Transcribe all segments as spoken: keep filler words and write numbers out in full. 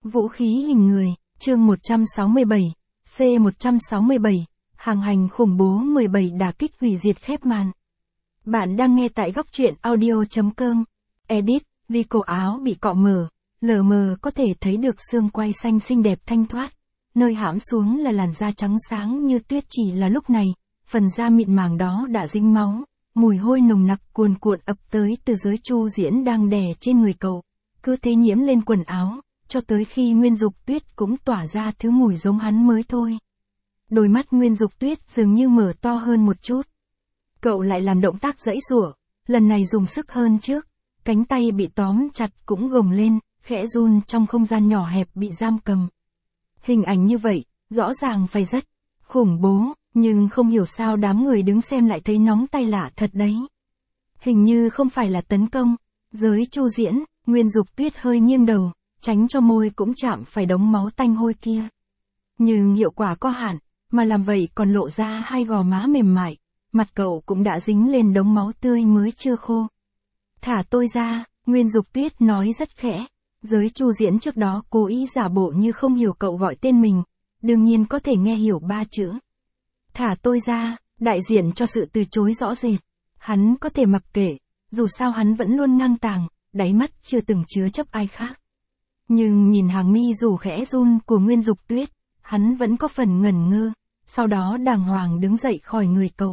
Vũ khí hình người, chương một trăm sáu mươi bảy, C một trăm sáu mươi bảy, hàng hành khủng bố mười bảy đả kích hủy diệt khép màn. Bạn đang nghe tại góc truyện audio.com. Edit, Rico áo bị cọ mở, lờ mờ có thể thấy được xương quai xanh xinh đẹp thanh thoát. Nơi hãm xuống là làn da trắng sáng như tuyết, chỉ là lúc này, phần da mịn màng đó đã dính máu, mùi hôi nồng nặc cuồn cuộn ập tới từ giới Chu Diễn đang đè trên người cậu, cứ thế nhiễm lên quần áo, cho tới khi Nguyên Dục Tuyết cũng tỏa ra thứ mùi giống hắn mới thôi. Đôi mắt Nguyên Dục Tuyết dường như mở to hơn một chút. Cậu lại làm động tác giãy giụa, lần này dùng sức hơn trước, cánh tay bị tóm chặt cũng gồng lên, khẽ run trong không gian nhỏ hẹp bị giam cầm. Hình ảnh như vậy, rõ ràng phải rất khủng bố, nhưng không hiểu sao đám người đứng xem lại thấy nóng tay lạ thật đấy. Hình như không phải là tấn công, giới Chu Diễn, Nguyên Dục Tuyết hơi nghiêng đầu, tránh cho môi cũng chạm phải đống máu tanh hôi kia. Nhưng hiệu quả có hạn, mà làm vậy còn lộ ra hai gò má mềm mại, mặt cậu cũng đã dính lên đống máu tươi mới chưa khô. Thả tôi ra, Nguyên Dục Tuyết nói rất khẽ. Giới Chu Diễn trước đó cố ý giả bộ như không hiểu cậu gọi tên mình, đương nhiên có thể nghe hiểu ba chữ. Thả tôi ra, đại diện cho sự từ chối rõ rệt. Hắn có thể mặc kệ, dù sao hắn vẫn luôn ngang tàng, đáy mắt chưa từng chứa chấp ai khác. Nhưng nhìn hàng mi dù khẽ run của Nguyên Dục Tuyết, hắn vẫn có phần ngẩn ngơ, sau đó đàng hoàng đứng dậy khỏi người cậu.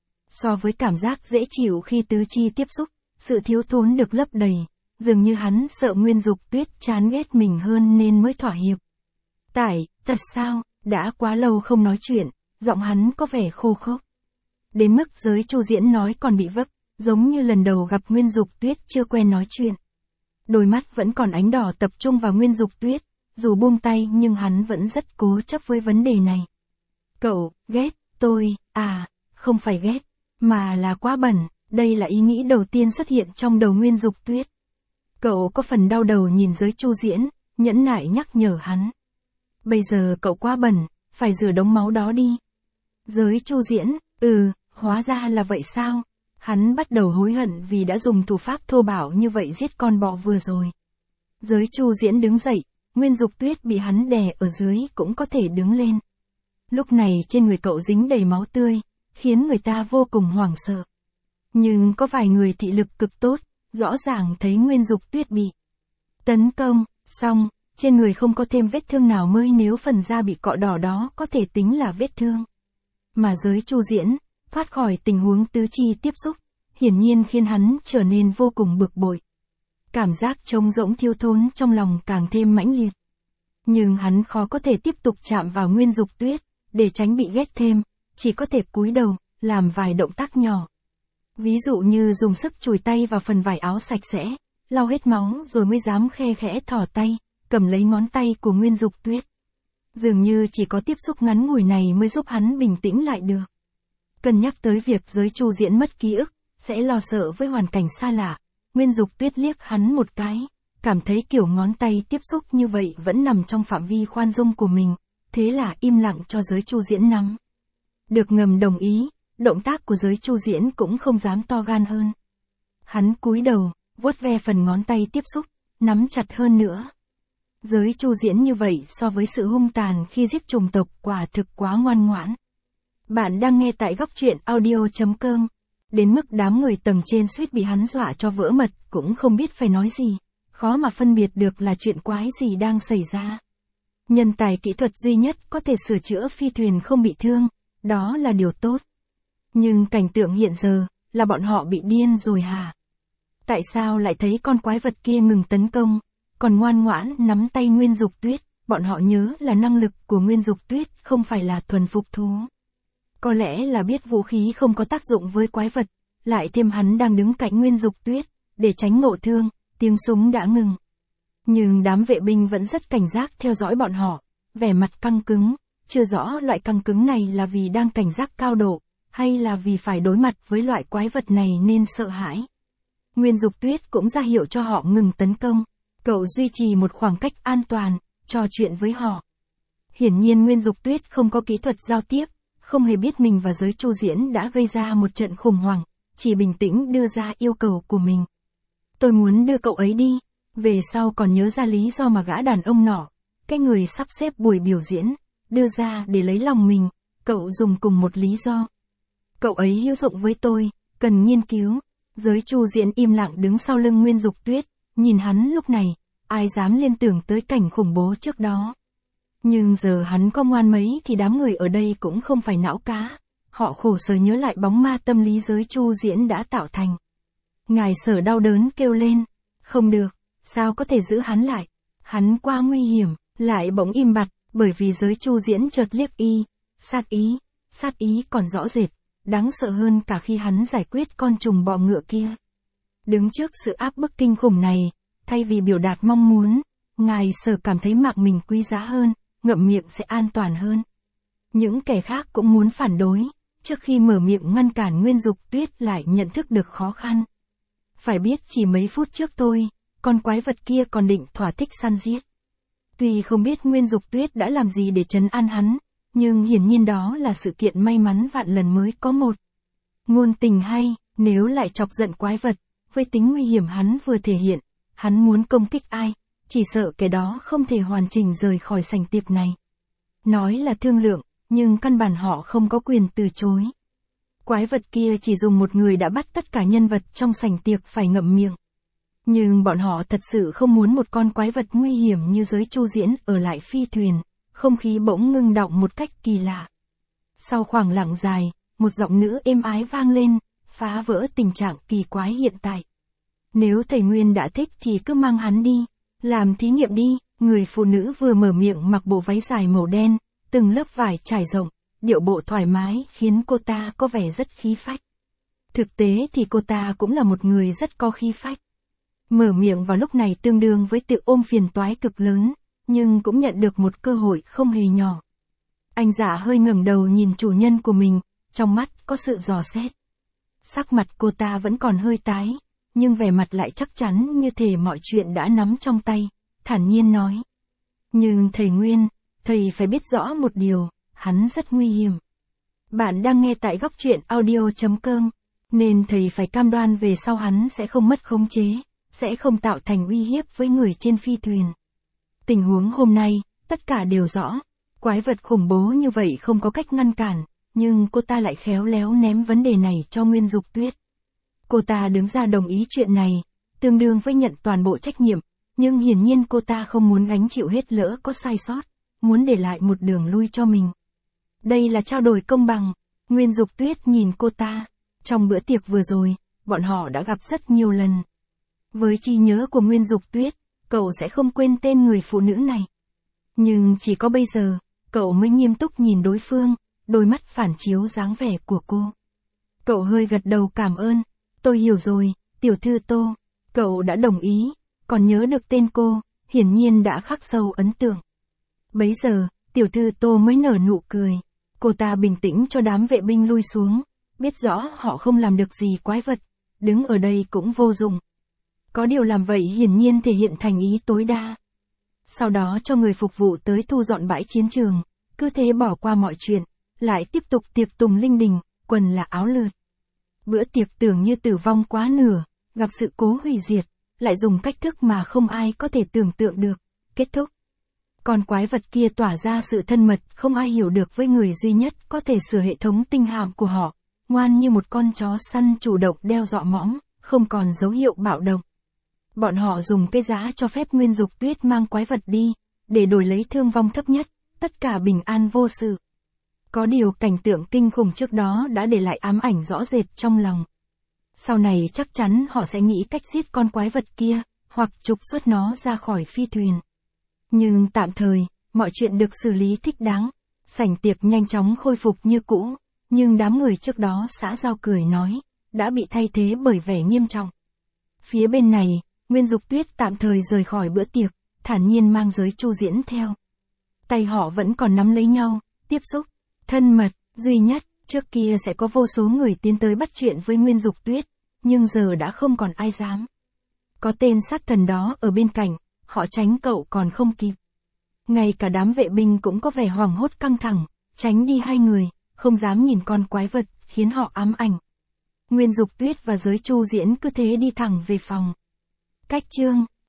So với cảm giác dễ chịu khi tứ chi tiếp xúc, sự thiếu thốn được lấp đầy, dường như hắn sợ Nguyên Dục Tuyết chán ghét mình hơn nên mới thỏa hiệp. Tại, thật sao, đã quá lâu không nói chuyện, giọng hắn có vẻ khô khốc. Đến mức giới Chu Diễn nói còn bị vấp, giống như lần đầu gặp Nguyên Dục Tuyết chưa quen nói chuyện. Đôi mắt vẫn còn ánh đỏ tập trung vào Nguyên Dục Tuyết, dù buông tay nhưng hắn vẫn rất cố chấp với vấn đề này. Cậu, ghét, tôi, à, không phải ghét, mà là quá bẩn, đây là ý nghĩ đầu tiên xuất hiện trong đầu Nguyên Dục Tuyết. Cậu có phần đau đầu nhìn giới Chu Diễn, nhẫn nại nhắc nhở hắn. Bây giờ cậu quá bẩn, phải rửa đống máu đó đi. Giới Chu Diễn, ừ, hóa ra là vậy sao? Hắn bắt đầu hối hận vì đã dùng thủ pháp thô bạo như vậy giết con bọ vừa rồi. Giới Chu Diễn đứng dậy, Nguyên Dục Tuyết bị hắn đè ở dưới cũng có thể đứng lên. Lúc này trên người cậu dính đầy máu tươi, khiến người ta vô cùng hoảng sợ. Nhưng có vài người thị lực cực tốt, rõ ràng thấy Nguyên Dục Tuyết bị tấn công, xong, trên người không có thêm vết thương nào mới, nếu phần da bị cọ đỏ đó có thể tính là vết thương. Mà giới Chu Diễn, thoát khỏi tình huống tứ chi tiếp xúc, hiển nhiên khiến hắn trở nên vô cùng bực bội. Cảm giác trống rỗng thiếu thốn trong lòng càng thêm mãnh liệt. Nhưng hắn khó có thể tiếp tục chạm vào Nguyên Dục Tuyết, để tránh bị ghét thêm, chỉ có thể cúi đầu, làm vài động tác nhỏ. Ví dụ như dùng sức chùi tay vào phần vải áo sạch sẽ, lau hết máu rồi mới dám khe khẽ thò tay, cầm lấy ngón tay của Nguyên Dục Tuyết. Dường như chỉ có tiếp xúc ngắn ngủi này mới giúp hắn bình tĩnh lại được. Cân nhắc tới việc giới Chu Diễn mất ký ức, sẽ lo sợ với hoàn cảnh xa lạ, Nguyên Dục Tuyết liếc hắn một cái, cảm thấy kiểu ngón tay tiếp xúc như vậy vẫn nằm trong phạm vi khoan dung của mình, thế là im lặng cho giới Chu Diễn nắm. Được ngầm đồng ý, động tác của giới Chu Diễn cũng không dám to gan hơn. Hắn cúi đầu, vuốt ve phần ngón tay tiếp xúc, nắm chặt hơn nữa. Giới Chu Diễn như vậy so với sự hung tàn khi giết chủng tộc quả thực quá ngoan ngoãn. Bạn đang nghe tại góc truyện audio.com. Đến mức đám người tầng trên suýt bị hắn dọa cho vỡ mật cũng không biết phải nói gì, khó mà phân biệt được là chuyện quái gì đang xảy ra. Nhân tài kỹ thuật duy nhất có thể sửa chữa phi thuyền không bị thương, đó là điều tốt. Nhưng cảnh tượng hiện giờ, là bọn họ bị điên rồi hả? Tại sao lại thấy con quái vật kia ngừng tấn công, còn ngoan ngoãn nắm tay Nguyên Dục Tuyết? Bọn họ nhớ là năng lực của Nguyên Dục Tuyết không phải là thuần phục thú. Có lẽ là biết vũ khí không có tác dụng với quái vật, lại thêm hắn đang đứng cạnh Nguyên Dục Tuyết, để tránh ngộ thương, tiếng súng đã ngừng. Nhưng đám vệ binh vẫn rất cảnh giác theo dõi bọn họ, vẻ mặt căng cứng, chưa rõ loại căng cứng này là vì đang cảnh giác cao độ, hay là vì phải đối mặt với loại quái vật này nên sợ hãi. Nguyên Dục Tuyết cũng ra hiệu cho họ ngừng tấn công, cậu duy trì một khoảng cách an toàn, trò chuyện với họ. Hiển nhiên Nguyên Dục Tuyết không có kỹ thuật giao tiếp, không hề biết mình và giới Chu Diễn đã gây ra một trận khủng hoảng, chỉ bình tĩnh đưa ra yêu cầu của mình. Tôi muốn đưa cậu ấy đi, về sau còn nhớ ra lý do mà gã đàn ông nọ cái người sắp xếp buổi biểu diễn, đưa ra để lấy lòng mình, cậu dùng cùng một lý do. Cậu ấy hữu dụng với tôi, cần nghiên cứu. Giới Chu Diễn im lặng đứng sau lưng Nguyên Dục Tuyết, nhìn hắn lúc này, ai dám liên tưởng tới cảnh khủng bố trước đó. Nhưng giờ hắn có ngoan mấy thì đám người ở đây cũng không phải não cá. Họ khổ sở nhớ lại bóng ma tâm lý giới Chu Diễn đã tạo thành. Ngài Sở đau đớn kêu lên, không được, sao có thể giữ hắn lại? Hắn quá nguy hiểm, lại bỗng im bặt, bởi vì giới Chu Diễn chợt liếc y, sát ý, sát ý còn rõ rệt, đáng sợ hơn cả khi hắn giải quyết con trùng bọ ngựa kia. Đứng trước sự áp bức kinh khủng này, thay vì biểu đạt mong muốn, Ngài Sở cảm thấy mạng mình quý giá hơn, ngậm miệng sẽ an toàn hơn. Những kẻ khác cũng muốn phản đối, trước khi mở miệng ngăn cản Nguyên Dục Tuyết lại nhận thức được khó khăn. Phải biết chỉ mấy phút trước tôi, con quái vật kia còn định thỏa thích săn giết. Tuy không biết Nguyên Dục Tuyết đã làm gì để trấn an hắn, nhưng hiển nhiên đó là sự kiện may mắn vạn lần mới có một. Ngôn tình hay, nếu lại chọc giận quái vật, với tính nguy hiểm hắn vừa thể hiện, hắn muốn công kích ai, chỉ sợ kẻ đó không thể hoàn chỉnh rời khỏi sảnh tiệc này. Nói là thương lượng, nhưng căn bản họ không có quyền từ chối. Quái vật kia chỉ dùng một người đã bắt tất cả nhân vật trong sảnh tiệc phải ngậm miệng. Nhưng bọn họ thật sự không muốn một con quái vật nguy hiểm như giới Chu Diễn ở lại phi thuyền, không khí bỗng ngưng đọng một cách kỳ lạ. Sau khoảng lặng dài, một giọng nữ êm ái vang lên, phá vỡ tình trạng kỳ quái hiện tại. Nếu thầy Nguyên đã thích thì cứ mang hắn đi, làm thí nghiệm đi. Người phụ nữ vừa mở miệng mặc bộ váy dài màu đen, từng lớp vải trải rộng, điệu bộ thoải mái khiến cô ta có vẻ rất khí phách. Thực tế thì cô ta cũng là một người rất có khí phách. Mở miệng vào lúc này tương đương với tự ôm phiền toái cực lớn, nhưng cũng nhận được một cơ hội không hề nhỏ. Anh Dạ hơi ngẩng đầu nhìn chủ nhân của mình, trong mắt có sự dò xét. Sắc mặt cô ta vẫn còn hơi tái, nhưng vẻ mặt lại chắc chắn như thể mọi chuyện đã nắm trong tay, thản nhiên nói. Nhưng thầy Nguyên, thầy phải biết rõ một điều, hắn rất nguy hiểm. Bạn đang nghe tại góc truyện audio chấm com, nên thầy phải cam đoan về sau hắn sẽ không mất khống chế, sẽ không tạo thành uy hiếp với người trên phi thuyền. Tình huống hôm nay, tất cả đều rõ, quái vật khủng bố như vậy không có cách ngăn cản, nhưng cô ta lại khéo léo ném vấn đề này cho Nguyên Dục Tuyết. Cô ta đứng ra đồng ý chuyện này, tương đương với nhận toàn bộ trách nhiệm, nhưng hiển nhiên cô ta không muốn gánh chịu hết lỡ có sai sót, muốn để lại một đường lui cho mình. Đây là trao đổi công bằng, Nguyên Dục Tuyết nhìn cô ta, trong bữa tiệc vừa rồi, bọn họ đã gặp rất nhiều lần. Với trí nhớ của Nguyên Dục Tuyết, cậu sẽ không quên tên người phụ nữ này. Nhưng chỉ có bây giờ, cậu mới nghiêm túc nhìn đối phương, đôi mắt phản chiếu dáng vẻ của cô. Cậu hơi gật đầu cảm ơn, tôi hiểu rồi, tiểu thư Tô, cậu đã đồng ý, còn nhớ được tên cô, hiển nhiên đã khắc sâu ấn tượng. Bấy giờ, tiểu thư Tô mới nở nụ cười, cô ta bình tĩnh cho đám vệ binh lui xuống, biết rõ họ không làm được gì quái vật, đứng ở đây cũng vô dụng. Có điều làm vậy hiển nhiên thể hiện thành ý tối đa. Sau đó cho người phục vụ tới thu dọn bãi chiến trường, cứ thế bỏ qua mọi chuyện, lại tiếp tục tiệc tùng linh đình, quần là áo lượt. Bữa tiệc tưởng như tử vong quá nửa, gặp sự cố hủy diệt, lại dùng cách thức mà không ai có thể tưởng tượng được, kết thúc. Còn quái vật kia tỏa ra sự thân mật không ai hiểu được với người duy nhất có thể sửa hệ thống tinh hạm của họ, ngoan như một con chó săn chủ động đeo dọ mõm, không còn dấu hiệu bạo động. Bọn họ dùng cái giá cho phép Nguyên Dục Tuyết mang quái vật đi, để đổi lấy thương vong thấp nhất, tất cả bình an vô sự. Có điều cảnh tượng kinh khủng trước đó đã để lại ám ảnh rõ rệt trong lòng. Sau này chắc chắn họ sẽ nghĩ cách giết con quái vật kia, hoặc trục xuất nó ra khỏi phi thuyền. Nhưng tạm thời, mọi chuyện được xử lý thích đáng, sảnh tiệc nhanh chóng khôi phục như cũ, nhưng đám người trước đó xã giao cười nói, đã bị thay thế bởi vẻ nghiêm trọng. Phía bên này, Nguyên Dục Tuyết tạm thời rời khỏi bữa tiệc, thản nhiên mang giới Chu Diễn theo. Tay họ vẫn còn nắm lấy nhau, tiếp xúc, thân mật, duy nhất, trước kia sẽ có vô số người tiến tới bắt chuyện với Nguyên Dục Tuyết, nhưng giờ đã không còn ai dám. Có tên sát thần đó ở bên cạnh, họ tránh cậu còn không kịp. Ngay cả đám vệ binh cũng có vẻ hoảng hốt căng thẳng, tránh đi hai người, không dám nhìn con quái vật, khiến họ ám ảnh. Nguyên Dục Tuyết và giới Chu Diễn cứ thế đi thẳng về phòng. Cách chương